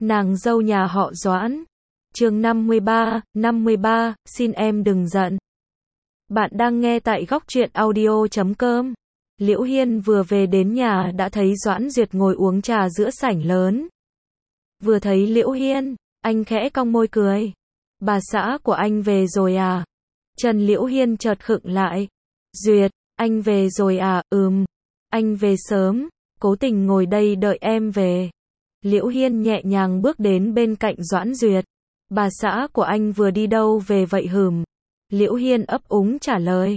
Nàng dâu nhà họ Doãn. Chương 53, xin em đừng giận. Bạn đang nghe tại góc truyện audio.com. Liễu Hiên vừa về đến nhà đã thấy Doãn Duyệt ngồi uống trà giữa sảnh lớn. Vừa thấy Liễu Hiên, anh khẽ cong môi cười. Bà xã của anh về rồi à? Trần Liễu Hiên chợt khựng lại. Duyệt, anh về rồi à? Anh về sớm, cố tình ngồi đây đợi em về. Liễu Hiên nhẹ nhàng bước đến bên cạnh Doãn Duyệt. Bà xã của anh vừa đi đâu về vậy hửm? Liễu Hiên ấp úng trả lời.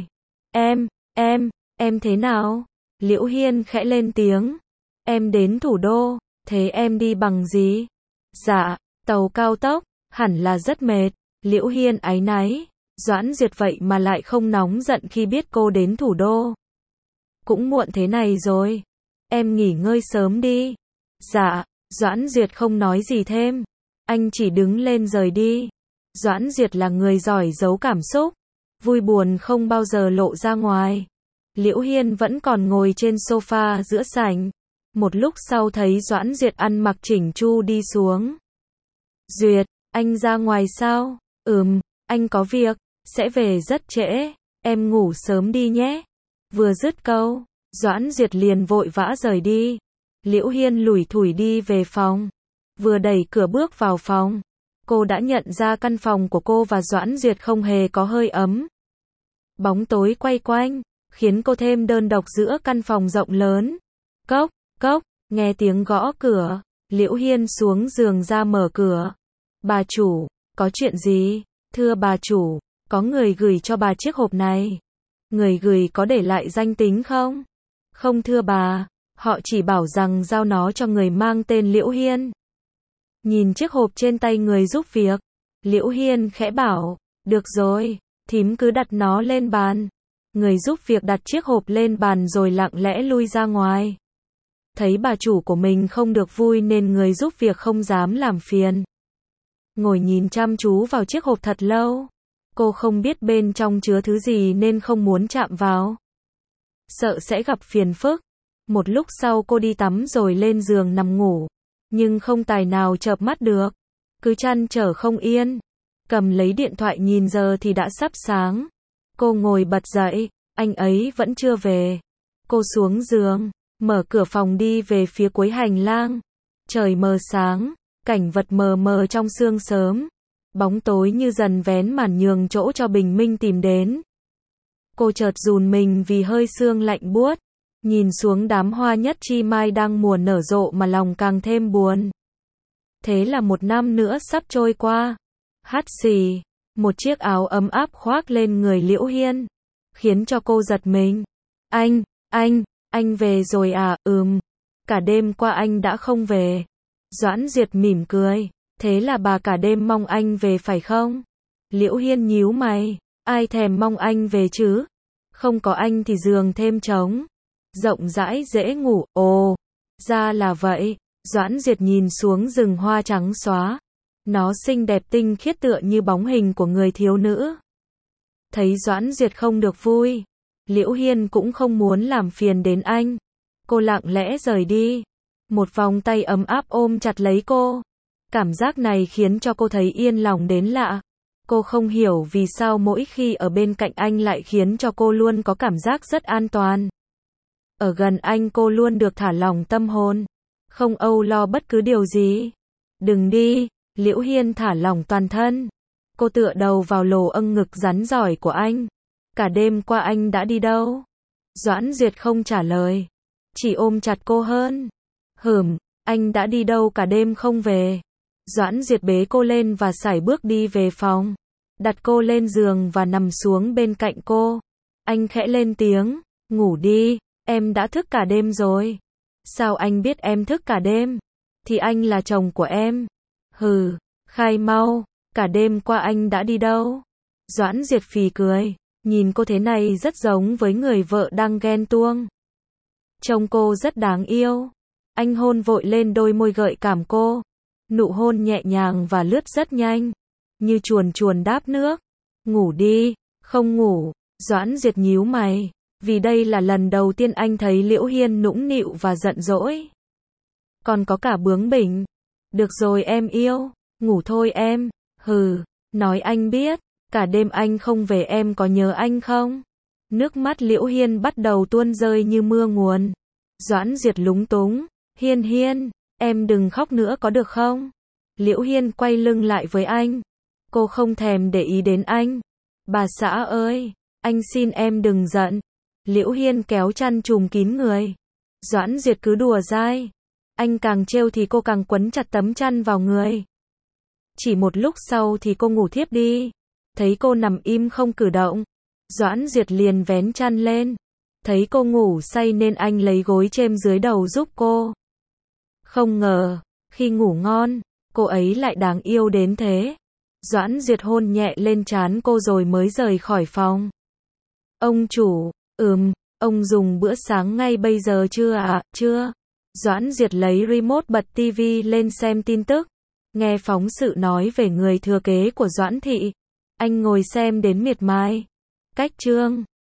Em thế nào? Liễu Hiên khẽ lên tiếng. Em đến thủ đô, thế em đi bằng gì? Dạ, tàu cao tốc, hẳn là rất mệt. Liễu Hiên áy náy. Doãn Duyệt vậy mà lại không nóng giận khi biết cô đến thủ đô. Cũng muộn thế này rồi. Em nghỉ ngơi sớm đi. Dạ, Doãn Duyệt không nói gì thêm. Anh chỉ đứng lên rời đi. Doãn Duyệt là người giỏi giấu cảm xúc. Vui buồn không bao giờ lộ ra ngoài. Liễu Hiên vẫn còn ngồi trên sofa giữa sảnh. Một lúc sau thấy Doãn Duyệt ăn mặc chỉnh chu đi xuống. Duyệt, anh ra ngoài sao? Anh có việc, sẽ về rất trễ. Em ngủ sớm đi nhé. Vừa dứt câu, Doãn Duyệt liền vội vã rời đi. Liễu Hiên lủi thủi đi về phòng. Vừa đẩy cửa bước vào phòng, cô đã nhận ra căn phòng của cô và Doãn Duyệt không hề có hơi ấm. Bóng tối quay quanh, khiến cô thêm đơn độc giữa căn phòng rộng lớn. Cốc, cốc, nghe tiếng gõ cửa, Liễu Hiên xuống giường ra mở cửa. Bà chủ, có chuyện gì? Thưa bà chủ, có người gửi cho bà chiếc hộp này. Người gửi có để lại danh tính không? Không thưa bà, họ chỉ bảo rằng giao nó cho người mang tên Liễu Hiên. Nhìn chiếc hộp trên tay người giúp việc, Liễu Hiên khẽ bảo, được rồi, thím cứ đặt nó lên bàn. Người giúp việc đặt chiếc hộp lên bàn rồi lặng lẽ lui ra ngoài. Thấy bà chủ của mình không được vui nên người giúp việc không dám làm phiền. Ngồi nhìn chăm chú vào chiếc hộp thật lâu. Cô không biết bên trong chứa thứ gì nên không muốn chạm vào. Sợ sẽ gặp phiền phức. Một lúc sau cô đi tắm rồi lên giường nằm ngủ. Nhưng không tài nào chợp mắt được. Cứ trăn trở không yên. Cầm lấy điện thoại nhìn giờ thì đã sắp sáng. Cô ngồi bật dậy, anh ấy vẫn chưa về. Cô xuống giường, mở cửa phòng đi về phía cuối hành lang. Trời mờ sáng, cảnh vật mờ mờ trong sương sớm. Bóng tối như dần vén màn nhường chỗ cho bình minh tìm đến. Cô chợt run mình vì hơi sương lạnh buốt. Nhìn xuống đám hoa nhất chi mai đang mùa nở rộ mà lòng càng thêm buồn. Thế là một năm nữa sắp trôi qua. Hắt xì, một chiếc áo ấm áp khoác lên người Liễu Hiên, khiến cho cô giật mình. Anh về rồi à? Cả đêm qua anh đã không về. Doãn Duyệt mỉm cười. Thế là bà cả đêm mong anh về phải không? Liễu Hiên nhíu mày. Ai thèm mong anh về chứ? Không có anh thì giường thêm trống. Rộng rãi dễ ngủ. Ồ, ra là vậy. Doãn Duyệt nhìn xuống rừng hoa trắng xóa. Nó xinh đẹp tinh khiết tựa như bóng hình của người thiếu nữ. Thấy Doãn Duyệt không được vui, Liễu Hiên cũng không muốn làm phiền đến anh. Cô lặng lẽ rời đi. Một vòng tay ấm áp ôm chặt lấy cô. Cảm giác này khiến cho cô thấy yên lòng đến lạ. Cô không hiểu vì sao mỗi khi ở bên cạnh anh lại khiến cho cô luôn có cảm giác rất an toàn. Ở gần anh cô luôn được thả lỏng tâm hồn, không âu lo bất cứ điều gì. Đừng đi, Liễu Hiên thả lỏng toàn thân. Cô tựa đầu vào lồ âng ngực rắn giỏi của anh. Cả đêm qua anh đã đi đâu? Doãn Duyệt không trả lời, chỉ ôm chặt cô hơn. Anh đã đi đâu cả đêm không về? Doãn Duyệt bế cô lên và sải bước đi về phòng. Đặt cô lên giường và nằm xuống bên cạnh cô. Anh khẽ lên tiếng, ngủ đi, em đã thức cả đêm rồi. Sao anh biết em thức cả đêm? Thì anh là chồng của em. Khai mau, cả đêm qua anh đã đi đâu? Doãn Duyệt phì cười, nhìn cô thế này rất giống với người vợ đang ghen tuông. Trông cô rất đáng yêu. Anh hôn vội lên đôi môi gợi cảm cô. Nụ hôn nhẹ nhàng và lướt rất nhanh, như chuồn chuồn đáp nước. Ngủ đi, không ngủ. Doãn Duyệt nhíu mày, vì đây là lần đầu tiên anh thấy Liễu Hiên nũng nịu và giận dỗi. Còn có cả bướng bỉnh. Được rồi em yêu, ngủ thôi em. Hừ, nói anh biết, cả đêm anh không về em có nhớ anh không? Nước mắt Liễu Hiên bắt đầu tuôn rơi như mưa nguồn. Doãn Duyệt lúng túng, Hiên Hiên, em đừng khóc nữa có được không? Liễu Hiên quay lưng lại với anh. Cô không thèm để ý đến anh. Bà xã ơi, anh xin em đừng giận. Liễu Hiên kéo chăn trùm kín người. Doãn Duyệt cứ đùa dai. Anh càng trêu thì cô càng quấn chặt tấm chăn vào người. Chỉ một lúc sau thì cô ngủ thiếp đi. Thấy cô nằm im không cử động, Doãn Duyệt liền vén chăn lên. Thấy cô ngủ say nên anh lấy gối chêm dưới đầu giúp cô. Không ngờ, khi ngủ ngon, cô ấy lại đáng yêu đến thế. Doãn Duyệt hôn nhẹ lên trán cô rồi mới rời khỏi phòng. Ông chủ, ông dùng bữa sáng ngay bây giờ chưa ạ? Chưa. Doãn Duyệt lấy remote bật TV lên xem tin tức. Nghe phóng sự nói về người thừa kế của Doãn thị. Anh ngồi xem đến miệt mài. Cách chương